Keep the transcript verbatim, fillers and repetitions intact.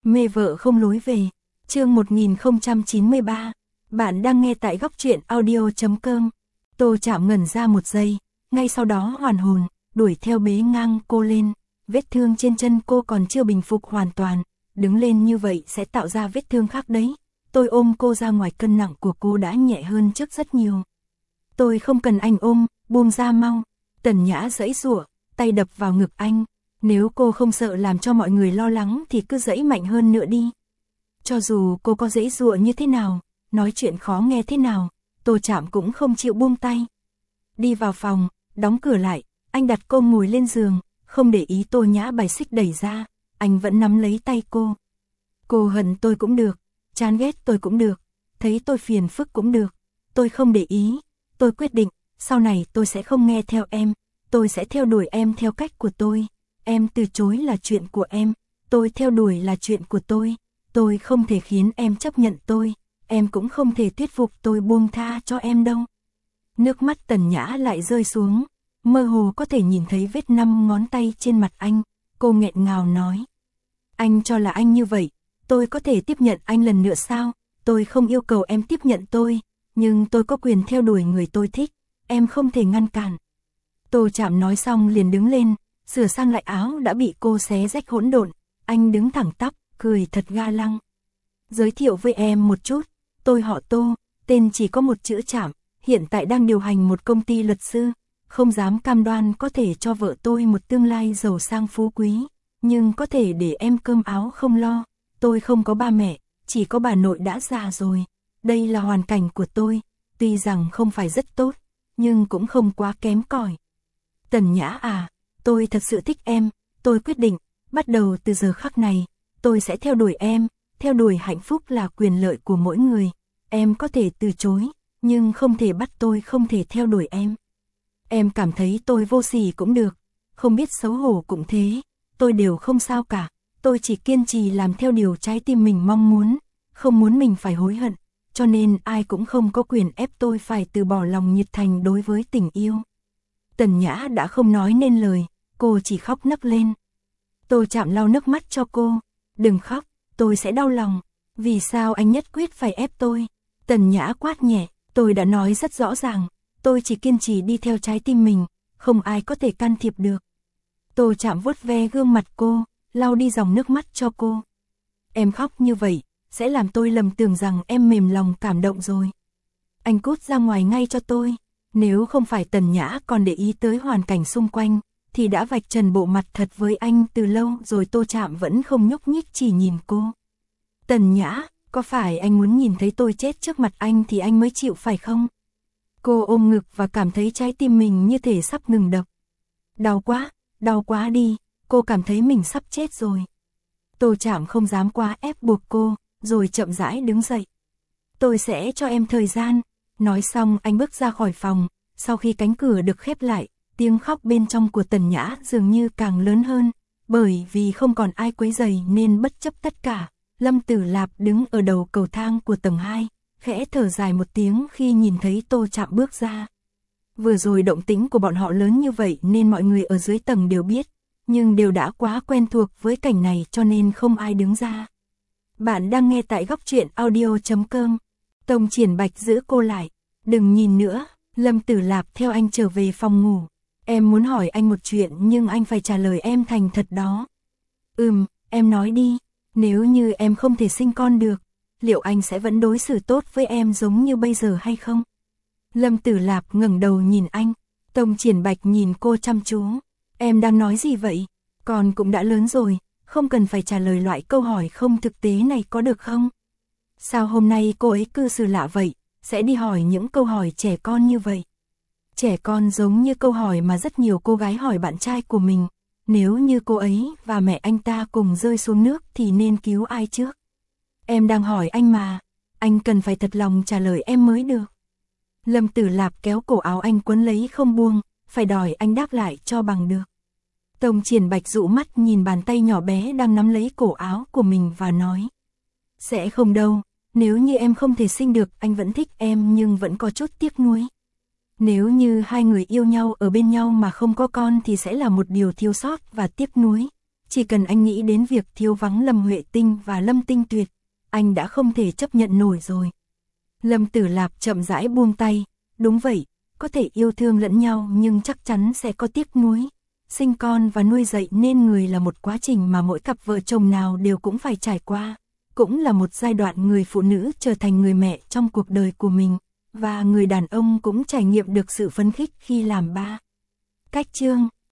Mê vợ không lối về. Chương một nghìn không trăm chín mươi ba. Bạn đang nghe tại góc truyện audio chấm com. Tô Trạm ngẩn ra một giây, ngay sau đó hoàn hồn, đuổi theo bế ngang cô lên. Vết thương trên chân cô còn chưa bình phục hoàn toàn, đứng lên như vậy sẽ tạo ra vết thương khác đấy. Tôi ôm cô ra ngoài, cân nặng của cô đã nhẹ hơn trước rất nhiều. Tôi không cần anh ôm, buông ra mau. Tần Nhã giãy giụa, tay đập vào ngực anh. Nếu cô không sợ làm cho mọi người lo lắng thì cứ giãy mạnh hơn nữa đi. Cho dù cô có giãy giụa như thế nào, nói chuyện khó nghe thế nào, Tô Trạm cũng không chịu buông tay. Đi vào phòng, đóng cửa lại, anh đặt cô ngồi lên giường, không để ý Tô Nhã bài xích đẩy ra, anh vẫn nắm lấy tay cô. Cô hận tôi cũng được, chán ghét tôi cũng được, thấy tôi phiền phức cũng được, tôi không để ý, tôi quyết định, sau này tôi sẽ không nghe theo em, tôi sẽ theo đuổi em theo cách của tôi. Em từ chối là chuyện của em, tôi theo đuổi là chuyện của tôi, tôi không thể khiến em chấp nhận tôi, em cũng không thể thuyết phục tôi buông tha cho em đâu. Nước mắt Tần Nhã lại rơi xuống, mơ hồ có thể nhìn thấy vết năm ngón tay trên mặt anh, cô nghẹn ngào nói. Anh cho là anh như vậy, tôi có thể tiếp nhận anh lần nữa sao? Tôi không yêu cầu em tiếp nhận tôi, nhưng tôi có quyền theo đuổi người tôi thích, em không thể ngăn cản. Tô Trạm nói xong liền đứng lên, sửa sang lại áo đã bị cô xé rách hỗn độn, anh đứng thẳng tắp, cười thật ga lăng. Giới thiệu với em một chút, tôi họ Tô, tên chỉ có một chữ Trạm, hiện tại đang điều hành một công ty luật sư, không dám cam đoan có thể cho vợ tôi một tương lai giàu sang phú quý, nhưng có thể để em cơm áo không lo. Tôi không có ba mẹ, chỉ có bà nội đã già rồi, đây là hoàn cảnh của tôi, tuy rằng không phải rất tốt, nhưng cũng không quá kém cỏi. Tần Nhã à, tôi thật sự thích em, tôi quyết định, bắt đầu từ giờ khắc này, tôi sẽ theo đuổi em, theo đuổi hạnh phúc là quyền lợi của mỗi người, em có thể từ chối, nhưng không thể bắt tôi không thể theo đuổi em. Em cảm thấy tôi vô sỉ cũng được, không biết xấu hổ cũng thế, tôi đều không sao cả, tôi chỉ kiên trì làm theo điều trái tim mình mong muốn, không muốn mình phải hối hận, cho nên ai cũng không có quyền ép tôi phải từ bỏ lòng nhiệt thành đối với tình yêu. Tần Nhã đã không nói nên lời, cô chỉ khóc nấc lên. Tô Trạm lau nước mắt cho cô, đừng khóc, tôi sẽ đau lòng, vì sao anh nhất quyết phải ép tôi? Tần Nhã quát nhẹ, tôi đã nói rất rõ ràng, tôi chỉ kiên trì đi theo trái tim mình, không ai có thể can thiệp được. Tô Trạm vuốt ve gương mặt cô, lau đi dòng nước mắt cho cô. Em khóc như vậy, sẽ làm tôi lầm tưởng rằng em mềm lòng cảm động rồi. Anh cút ra ngoài ngay cho tôi. Nếu không phải Tần Nhã còn để ý tới hoàn cảnh xung quanh, thì đã vạch trần bộ mặt thật với anh từ lâu rồi. Tô Trạm vẫn không nhúc nhích chỉ nhìn cô. Tần Nhã, có phải anh muốn nhìn thấy tôi chết trước mặt anh thì anh mới chịu phải không? Cô ôm ngực và cảm thấy trái tim mình như thể sắp ngừng đập. Đau quá, đau quá đi, cô cảm thấy mình sắp chết rồi. Tô Trạm không dám quá ép buộc cô, rồi chậm rãi đứng dậy. Tôi sẽ cho em thời gian. Nói xong anh bước ra khỏi phòng, sau khi cánh cửa được khép lại, tiếng khóc bên trong của Tần Nhã dường như càng lớn hơn, bởi vì không còn ai quấy rầy nên bất chấp tất cả, Lâm Tử Lạp đứng ở đầu cầu thang của tầng hai, khẽ thở dài một tiếng khi nhìn thấy Tô Trạm bước ra. Vừa rồi động tĩnh của bọn họ lớn như vậy nên mọi người ở dưới tầng đều biết, nhưng đều đã quá quen thuộc với cảnh này cho nên không ai đứng ra. Bạn đang nghe tại góc truyện audio chấm com. Tông Triển Bạch giữ cô lại, đừng nhìn nữa. Lâm Tử Lạp theo anh trở về phòng ngủ. Em muốn hỏi anh một chuyện nhưng anh phải trả lời em thành thật đó. Ừm, em nói đi, nếu như em không thể sinh con được, liệu anh sẽ vẫn đối xử tốt với em giống như bây giờ hay không? Lâm Tử Lạp ngẩng đầu nhìn anh, Tông Triển Bạch nhìn cô chăm chú. Em đang nói gì vậy? Con cũng đã lớn rồi, không cần phải trả lời loại câu hỏi không thực tế này có được không? Sao hôm nay cô ấy cư xử lạ vậy, sẽ đi hỏi những câu hỏi trẻ con như vậy? Trẻ con giống như câu hỏi mà rất nhiều cô gái hỏi bạn trai của mình, nếu như cô ấy và mẹ anh ta cùng rơi xuống nước thì nên cứu ai trước? Em đang hỏi anh mà, anh cần phải thật lòng trả lời em mới được. Lâm Tử Lạp kéo cổ áo anh quấn lấy không buông, phải đòi anh đáp lại cho bằng được. Tông Triển Bạch dụ mắt nhìn bàn tay nhỏ bé đang nắm lấy cổ áo của mình và nói. Sẽ không đâu, nếu như em không thể sinh được anh vẫn thích em nhưng vẫn có chút tiếc nuối. Nếu như hai người yêu nhau ở bên nhau mà không có con thì sẽ là một điều thiếu sót và tiếc nuối. Chỉ cần anh nghĩ đến việc thiếu vắng Lâm Huệ Tinh và Lâm Tinh Tuyệt, anh đã không thể chấp nhận nổi rồi. Lâm Tử Lạp chậm rãi buông tay, đúng vậy, có thể yêu thương lẫn nhau nhưng chắc chắn sẽ có tiếc nuối. Sinh con và nuôi dạy nên người là một quá trình mà mỗi cặp vợ chồng nào đều cũng phải trải qua. Cũng là một giai đoạn người phụ nữ trở thành người mẹ trong cuộc đời của mình, và người đàn ông cũng trải nghiệm được sự phấn khích khi làm ba. Cách chương